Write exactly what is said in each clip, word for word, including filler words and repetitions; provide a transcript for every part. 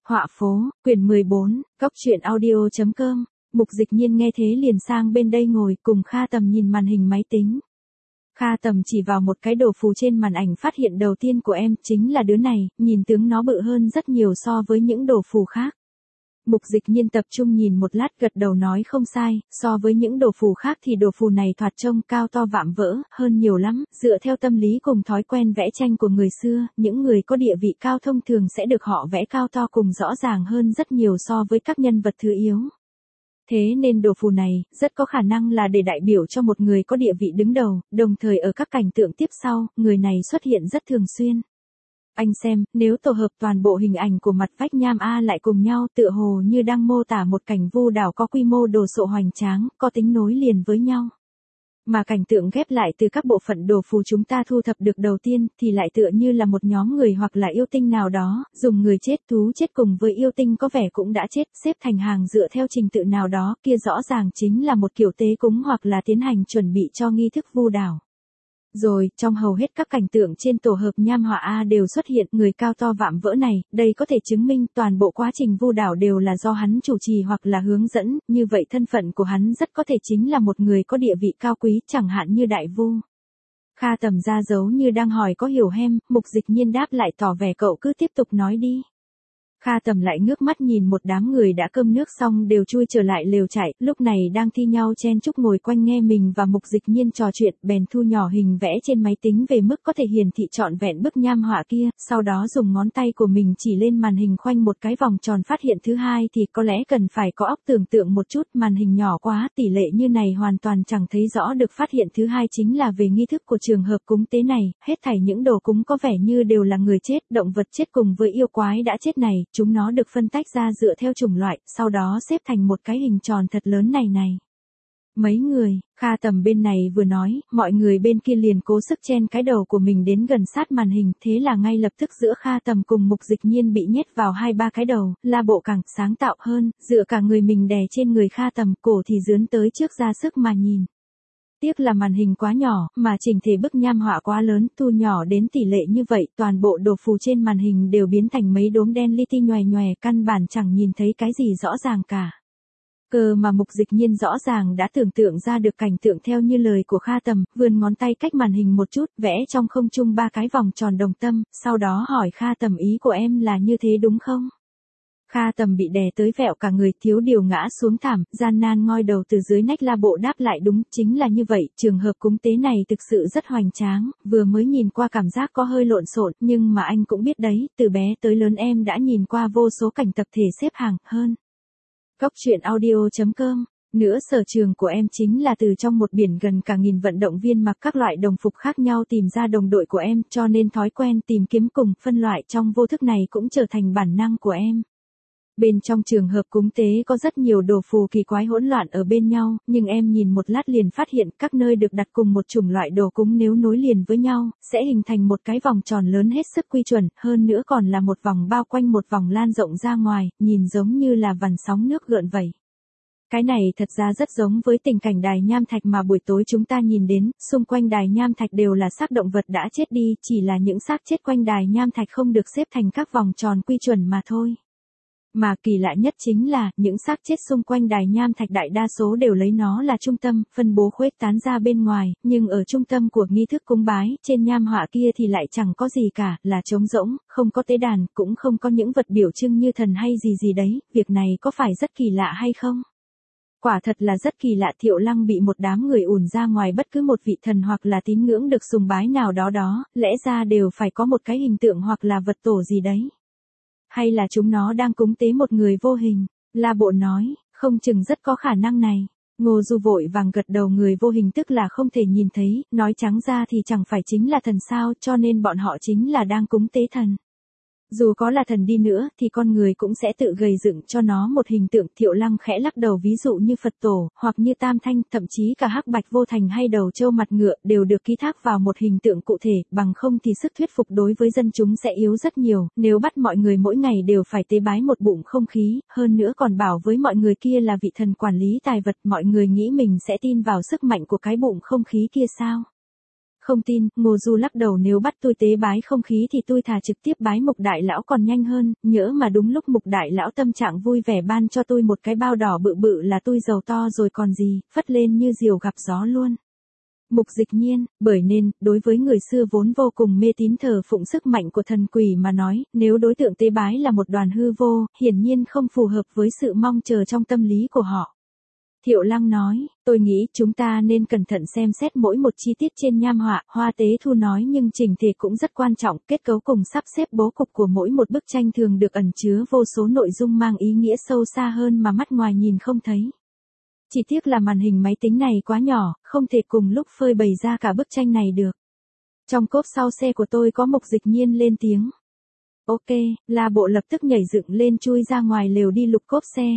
Họa phố, quyển mười bốn, Cóc truyện audio chấm com. Mục Dịch Nhiên nghe thế liền sang bên đây ngồi cùng Kha Tầm nhìn màn hình máy tính. Kha Tầm chỉ vào một cái đồ phù trên màn ảnh phát hiện đầu tiên của em, chính là đứa này, nhìn tướng nó bự hơn rất nhiều so với những đồ phù khác. Mục Dịch Nhiên tập trung nhìn một lát gật đầu nói không sai, so với những đồ phù khác thì đồ phù này thoạt trông cao to vạm vỡ, hơn nhiều lắm, dựa theo tâm lý cùng thói quen vẽ tranh của người xưa, những người có địa vị cao thông thường sẽ được họ vẽ cao to cùng rõ ràng hơn rất nhiều so với các nhân vật thứ yếu. Thế nên đồ phù này, rất có khả năng là để đại biểu cho một người có địa vị đứng đầu, đồng thời ở các cảnh tượng tiếp sau, người này xuất hiện rất thường xuyên. Anh xem, nếu tổ hợp toàn bộ hình ảnh của mặt vách nham A lại cùng nhau tựa hồ như đang mô tả một cảnh vu đảo có quy mô đồ sộ hoành tráng, có tính nối liền với nhau. Mà cảnh tượng ghép lại từ các bộ phận đồ phù chúng ta thu thập được đầu tiên thì lại tựa như là một nhóm người hoặc là yêu tinh nào đó, dùng người chết thú chết cùng với yêu tinh có vẻ cũng đã chết xếp thành hàng dựa theo trình tự nào đó, kia rõ ràng chính là một kiểu tế cúng hoặc là tiến hành chuẩn bị cho nghi thức vu đảo. Rồi, trong hầu hết các cảnh tượng trên tổ hợp nham họa A đều xuất hiện người cao to vạm vỡ này, đây có thể chứng minh toàn bộ quá trình vu đảo đều là do hắn chủ trì hoặc là hướng dẫn, như vậy thân phận của hắn rất có thể chính là một người có địa vị cao quý, chẳng hạn như đại vu. Kha Tầm ra dấu như đang hỏi có hiểu hem, Mục Dịch Nhiên đáp lại tỏ vẻ cậu cứ tiếp tục nói đi. Kha Tầm lại ngước mắt nhìn một đám người đã cơm nước xong đều chui trở lại lều trại, lúc này đang thi nhau chen chúc ngồi quanh nghe mình và Mục Dịch Nhiên trò chuyện, bèn thu nhỏ hình vẽ trên máy tính về mức có thể hiển thị trọn vẹn bức nham họa kia, sau đó dùng ngón tay của mình chỉ lên màn hình khoanh một cái vòng tròn phát hiện thứ hai thì có lẽ cần phải có óc tưởng tượng một chút, màn hình nhỏ quá, tỷ lệ như này hoàn toàn chẳng thấy rõ được. Phát hiện thứ hai chính là về nghi thức của trường hợp cúng tế này, hết thảy những đồ cúng có vẻ như đều là người chết, động vật chết cùng với yêu quái đã chết này. Chúng nó được phân tách ra dựa theo chủng loại, sau đó xếp thành một cái hình tròn thật lớn này này. Mấy người, Kha Tầm bên này vừa nói, mọi người bên kia liền cố sức chen cái đầu của mình đến gần sát màn hình, thế là ngay lập tức giữa Kha Tầm cùng Mục Dịch Nhiên bị nhét vào hai ba cái đầu, La Bộ càng sáng tạo hơn, dựa cả người mình đè trên người Kha Tầm, cổ thì dướn tới trước ra sức mà nhìn. Tiếc là màn hình quá nhỏ, mà chỉnh thể bức nham họa quá lớn, thu nhỏ đến tỷ lệ như vậy, toàn bộ đồ phù trên màn hình đều biến thành mấy đốm đen li ti nhòe nhòe, căn bản chẳng nhìn thấy cái gì rõ ràng cả. Cơ mà Mục Dịch Nhiên rõ ràng đã tưởng tượng ra được cảnh tượng theo như lời của Kha Tầm, vươn ngón tay cách màn hình một chút, vẽ trong không trung ba cái vòng tròn đồng tâm, sau đó hỏi Kha Tầm ý của em là như thế đúng không? Kha Tầm bị đè tới vẹo cả người, thiếu điều ngã xuống thảm, gian nan ngoi đầu từ dưới nách. La Bộ đáp lại đúng, chính là như vậy, trường hợp cúng tế này thực sự rất hoành tráng, vừa mới nhìn qua cảm giác có hơi lộn xộn, nhưng mà anh cũng biết đấy, từ bé tới lớn em đã nhìn qua vô số cảnh tập thể xếp hàng, hơn. Cóc truyện audio chấm com. Nữa sở trường của em chính là từ trong một biển gần cả nghìn vận động viên mặc các loại đồng phục khác nhau tìm ra đồng đội của em, cho nên thói quen tìm kiếm cùng phân loại trong vô thức này cũng trở thành bản năng của em. Bên trong trường hợp cúng tế có rất nhiều đồ phù kỳ quái hỗn loạn ở bên nhau, nhưng em nhìn một lát liền phát hiện các nơi được đặt cùng một chủng loại đồ cúng nếu nối liền với nhau, sẽ hình thành một cái vòng tròn lớn hết sức quy chuẩn, hơn nữa còn là một vòng bao quanh một vòng lan rộng ra ngoài, nhìn giống như là vằn sóng nước gợn vậy. Cái này thật ra rất giống với tình cảnh đài nham thạch mà buổi tối chúng ta nhìn đến, xung quanh đài nham thạch đều là xác động vật đã chết đi, chỉ là những xác chết quanh đài nham thạch không được xếp thành các vòng tròn quy chuẩn mà thôi. Mà kỳ lạ nhất chính là, những xác chết xung quanh đài nham thạch đại đa số đều lấy nó là trung tâm, phân bố khuếch tán ra bên ngoài, nhưng ở trung tâm của nghi thức cúng bái, trên nham họa kia thì lại chẳng có gì cả, là trống rỗng, không có tế đàn, cũng không có những vật biểu trưng như thần hay gì gì đấy, việc này có phải rất kỳ lạ hay không? Quả thật là rất kỳ lạ. Thiệu Lăng bị một đám người ùn ra ngoài bất cứ một vị thần hoặc là tín ngưỡng được sùng bái nào đó đó, lẽ ra đều phải có một cái hình tượng hoặc là vật tổ gì đấy. Hay là chúng nó đang cúng tế một người vô hình? La Bộ nói, không chừng rất có khả năng này. Ngô Du vội vàng gật đầu, người vô hình tức là không thể nhìn thấy, nói trắng ra thì chẳng phải chính là thần sao, cho nên bọn họ chính là đang cúng tế thần. Dù có là thần đi nữa thì con người cũng sẽ tự gầy dựng cho nó một hình tượng. Thiệu Lăng khẽ lắc đầu, ví dụ như Phật tổ, hoặc như Tam Thanh, thậm chí cả Hắc Bạch Vô Thành hay đầu trâu mặt ngựa đều được ký thác vào một hình tượng cụ thể, bằng không thì sức thuyết phục đối với dân chúng sẽ yếu rất nhiều, nếu bắt mọi người mỗi ngày đều phải tế bái một bụng không khí, hơn nữa còn bảo với mọi người kia là vị thần quản lý tài vật, mọi người nghĩ mình sẽ tin vào sức mạnh của cái bụng không khí kia sao? Không tin, Ngô Du lắc đầu, nếu bắt tôi tế bái không khí thì tôi thà trực tiếp bái Mục đại lão còn nhanh hơn, nhỡ mà đúng lúc Mục đại lão tâm trạng vui vẻ ban cho tôi một cái bao đỏ bự bự là tôi giàu to rồi còn gì, phất lên như diều gặp gió luôn. Mục Dịch Nhiên, bởi nên, đối với người xưa vốn vô cùng mê tín thờ phụng sức mạnh của thần quỷ mà nói, nếu đối tượng tế bái là một đoàn hư vô, hiển nhiên không phù hợp với sự mong chờ trong tâm lý của họ. Thiệu Lăng nói, tôi nghĩ chúng ta nên cẩn thận xem xét mỗi một chi tiết trên nham họa, Hoa Tế Thu nói, nhưng chỉnh thể cũng rất quan trọng, kết cấu cùng sắp xếp bố cục của mỗi một bức tranh thường được ẩn chứa vô số nội dung mang ý nghĩa sâu xa hơn mà mắt ngoài nhìn không thấy. Chỉ tiếc là màn hình máy tính này quá nhỏ, không thể cùng lúc phơi bày ra cả bức tranh này được. Trong cốp sau xe của tôi có Mục Dịch Nhiên lên tiếng. Ok, La Bộ lập tức nhảy dựng lên chui ra ngoài lều đi lục cốp xe.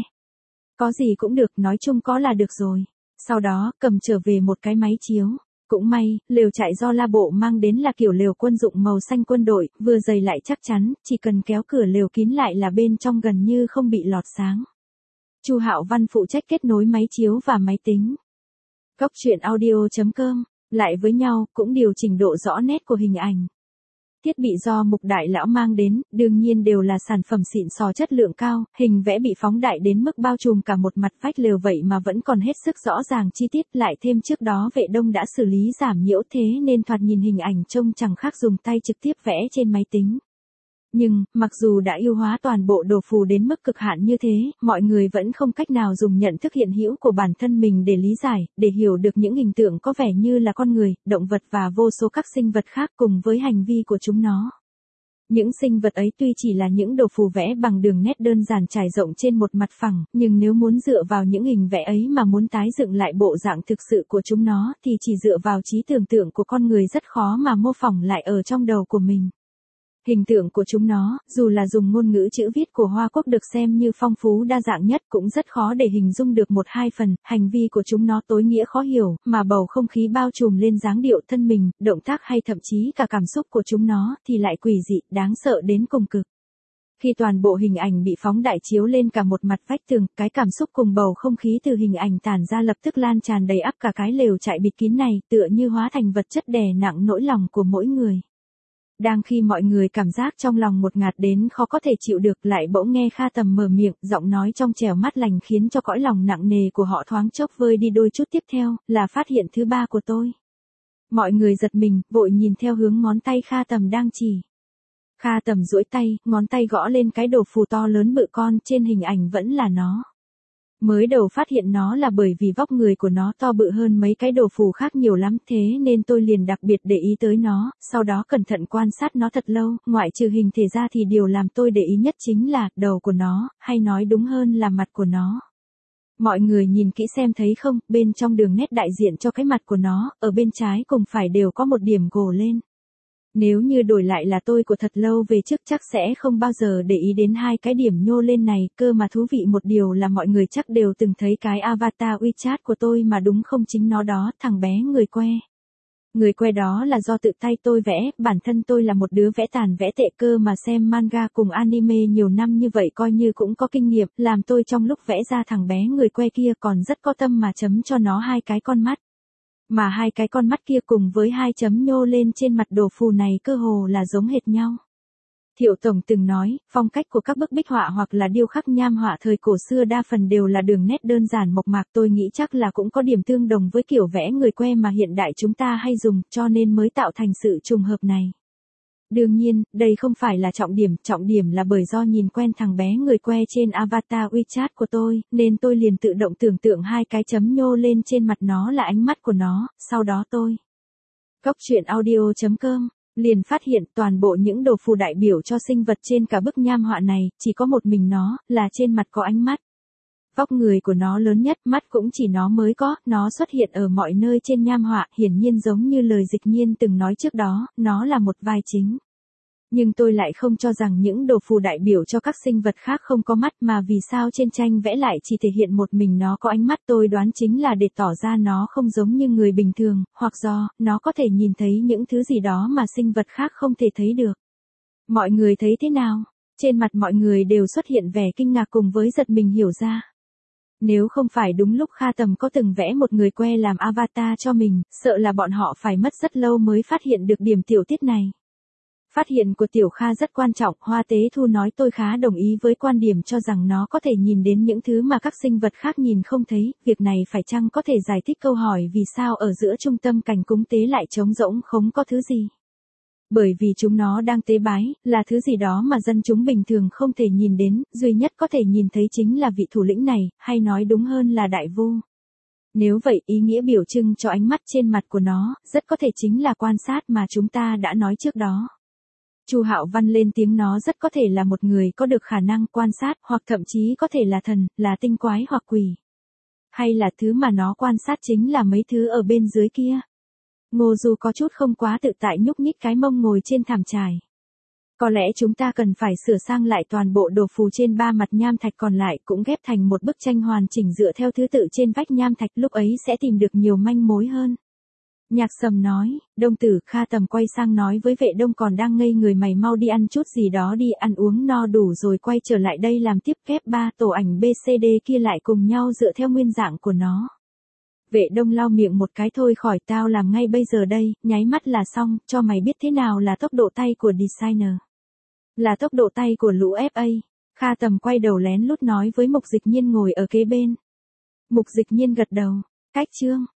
Có gì cũng được, nói chung có là được rồi. Sau đó, cầm trở về một cái máy chiếu. Cũng may, lều trại do La Bộ mang đến là kiểu lều quân dụng màu xanh quân đội, vừa dày lại chắc chắn, chỉ cần kéo cửa lều kín lại là bên trong gần như không bị lọt sáng. Chu Hạo Văn phụ trách kết nối máy chiếu và máy tính. Góc truyện audio chấm com, lại với nhau, cũng điều chỉnh độ rõ nét của hình ảnh. Thiết bị do Mục đại lão mang đến, đương nhiên đều là sản phẩm xịn sò chất lượng cao, hình vẽ bị phóng đại đến mức bao trùm cả một mặt vách lều vậy mà vẫn còn hết sức rõ ràng chi tiết, lại thêm trước đó Vệ Đông đã xử lý giảm nhiễu thế nên thoạt nhìn hình ảnh trông chẳng khác dùng tay trực tiếp vẽ trên máy tính. Nhưng, mặc dù đã ưu hóa toàn bộ đồ phù đến mức cực hạn như thế, mọi người vẫn không cách nào dùng nhận thức hiện hữu của bản thân mình để lý giải, để hiểu được những hình tượng có vẻ như là con người, động vật và vô số các sinh vật khác cùng với hành vi của chúng nó. Những sinh vật ấy tuy chỉ là những đồ phù vẽ bằng đường nét đơn giản trải rộng trên một mặt phẳng, nhưng nếu muốn dựa vào những hình vẽ ấy mà muốn tái dựng lại bộ dạng thực sự của chúng nó thì chỉ dựa vào trí tưởng tượng của con người rất khó mà mô phỏng lại ở trong đầu của mình. Hình tượng của chúng nó, dù là dùng ngôn ngữ chữ viết của Hoa Quốc được xem như phong phú đa dạng nhất cũng rất khó để hình dung được một hai phần, hành vi của chúng nó tối nghĩa khó hiểu, mà bầu không khí bao trùm lên dáng điệu thân mình, động tác hay thậm chí cả cảm xúc của chúng nó thì lại quỷ dị, đáng sợ đến cùng cực. Khi toàn bộ hình ảnh bị phóng đại chiếu lên cả một mặt vách tường, cái cảm xúc cùng bầu không khí từ hình ảnh tản ra lập tức lan tràn đầy ắp cả cái lều trại bịt kín này, tựa như hóa thành vật chất đè nặng nỗi lòng của mỗi người. Đang khi mọi người cảm giác trong lòng một ngạt đến khó có thể chịu được, lại bỗng nghe Kha Tầm mở miệng, giọng nói trong trẻo mát lành khiến cho cõi lòng nặng nề của họ thoáng chốc vơi đi đôi chút. Tiếp theo, là phát hiện thứ ba của tôi. Mọi người giật mình, vội nhìn theo hướng ngón tay Kha Tầm đang chỉ. Kha Tầm duỗi tay, ngón tay gõ lên cái đồ phù to lớn bự con trên hình ảnh vẫn là nó. Mới đầu phát hiện nó là bởi vì vóc người của nó to bự hơn mấy cái đồ phù khác nhiều lắm, thế nên tôi liền đặc biệt để ý tới nó, sau đó cẩn thận quan sát nó thật lâu, ngoại trừ hình thể ra thì điều làm tôi để ý nhất chính là đầu của nó, hay nói đúng hơn là mặt của nó. Mọi người nhìn kỹ xem thấy không, bên trong đường nét đại diện cho cái mặt của nó, ở bên trái cùng phải đều có một điểm gồ lên. Nếu như đổi lại là tôi của thật lâu về trước chắc sẽ không bao giờ để ý đến hai cái điểm nhô lên này, cơ mà thú vị một điều là mọi người chắc đều từng thấy cái avatar WeChat của tôi mà đúng không, chính nó đó, thằng bé người que. Người que đó là do tự tay tôi vẽ, bản thân tôi là một đứa vẽ tàn vẽ tệ cơ mà xem manga cùng anime nhiều năm như vậy coi như cũng có kinh nghiệm, làm tôi trong lúc vẽ ra thằng bé người que kia còn rất có tâm mà chấm cho nó hai cái con mắt. Mà hai cái con mắt kia cùng với hai chấm nhô lên trên mặt đồ phù này cơ hồ là giống hệt nhau. Thiệu Tổng từng nói, phong cách của các bức bích họa hoặc là điêu khắc nham họa thời cổ xưa đa phần đều là đường nét đơn giản mộc mạc, tôi nghĩ chắc là cũng có điểm tương đồng với kiểu vẽ người que mà hiện đại chúng ta hay dùng, cho nên mới tạo thành sự trùng hợp này. Đương nhiên, đây không phải là trọng điểm, trọng điểm là bởi do nhìn quen thằng bé người que trên avatar WeChat của tôi, nên tôi liền tự động tưởng tượng hai cái chấm nhô lên trên mặt nó là ánh mắt của nó, sau đó tôi. Góc truyện audio chấm com, liền phát hiện toàn bộ những đồ phù đại biểu cho sinh vật trên cả bức nham họa này, chỉ có một mình nó, là trên mặt có ánh mắt. Vóc người của nó lớn nhất, mắt cũng chỉ nó mới có, nó xuất hiện ở mọi nơi trên nham họa, hiển nhiên giống như lời Dịch Nhiên từng nói trước đó, nó là một vai chính. Nhưng tôi lại không cho rằng những đồ phù đại biểu cho các sinh vật khác không có mắt, mà vì sao trên tranh vẽ lại chỉ thể hiện một mình nó có ánh mắt, tôi đoán chính là để tỏ ra nó không giống như người bình thường, hoặc do, nó có thể nhìn thấy những thứ gì đó mà sinh vật khác không thể thấy được. Mọi người thấy thế nào? Trên mặt mọi người đều xuất hiện vẻ kinh ngạc cùng với giật mình hiểu ra. Nếu không phải đúng lúc Kha Tầm có từng vẽ một người que làm avatar cho mình, sợ là bọn họ phải mất rất lâu mới phát hiện được điểm tiểu tiết này. Phát hiện của Tiểu Kha rất quan trọng, Hoa Tế Thu nói tôi khá đồng ý với quan điểm cho rằng nó có thể nhìn đến những thứ mà các sinh vật khác nhìn không thấy, việc này phải chăng có thể giải thích câu hỏi vì sao ở giữa trung tâm cảnh cúng tế lại trống rỗng không có thứ gì. Bởi vì chúng nó đang tế bái, là thứ gì đó mà dân chúng bình thường không thể nhìn đến, duy nhất có thể nhìn thấy chính là vị thủ lĩnh này, hay nói đúng hơn là đại vu. Nếu vậy, ý nghĩa biểu trưng cho ánh mắt trên mặt của nó, rất có thể chính là quan sát mà chúng ta đã nói trước đó. Chu Hạo Văn lên tiếng, nó rất có thể là một người có được khả năng quan sát, hoặc thậm chí có thể là thần, là tinh quái hoặc quỷ. Hay là thứ mà nó quan sát chính là mấy thứ ở bên dưới kia. Ngô Du có chút không quá tự tại nhúc nhích cái mông ngồi trên thảm trải. Có lẽ chúng ta cần phải sửa sang lại toàn bộ đồ phù trên ba mặt nham thạch còn lại cũng ghép thành một bức tranh hoàn chỉnh dựa theo thứ tự trên vách nham thạch, lúc ấy sẽ tìm được nhiều manh mối hơn. Nhạc Sầm nói, Đông Tử. Kha Tầm quay sang nói với Vệ Đông còn đang ngây người, mày mau đi ăn chút gì đó đi, ăn uống no đủ rồi quay trở lại đây làm tiếp. Kép ba tổ ảnh bê xê đê kia lại cùng nhau dựa theo nguyên dạng của nó. Vệ Đông lau miệng một cái, thôi khỏi, tao làm ngay bây giờ đây, nháy mắt là xong, cho mày biết thế nào là tốc độ tay của designer. Là tốc độ tay của lũ ép a. Kha Tầm quay đầu lén lút nói với Mục Dịch Nhiên ngồi ở kế bên. Mục Dịch Nhiên gật đầu, cách chương.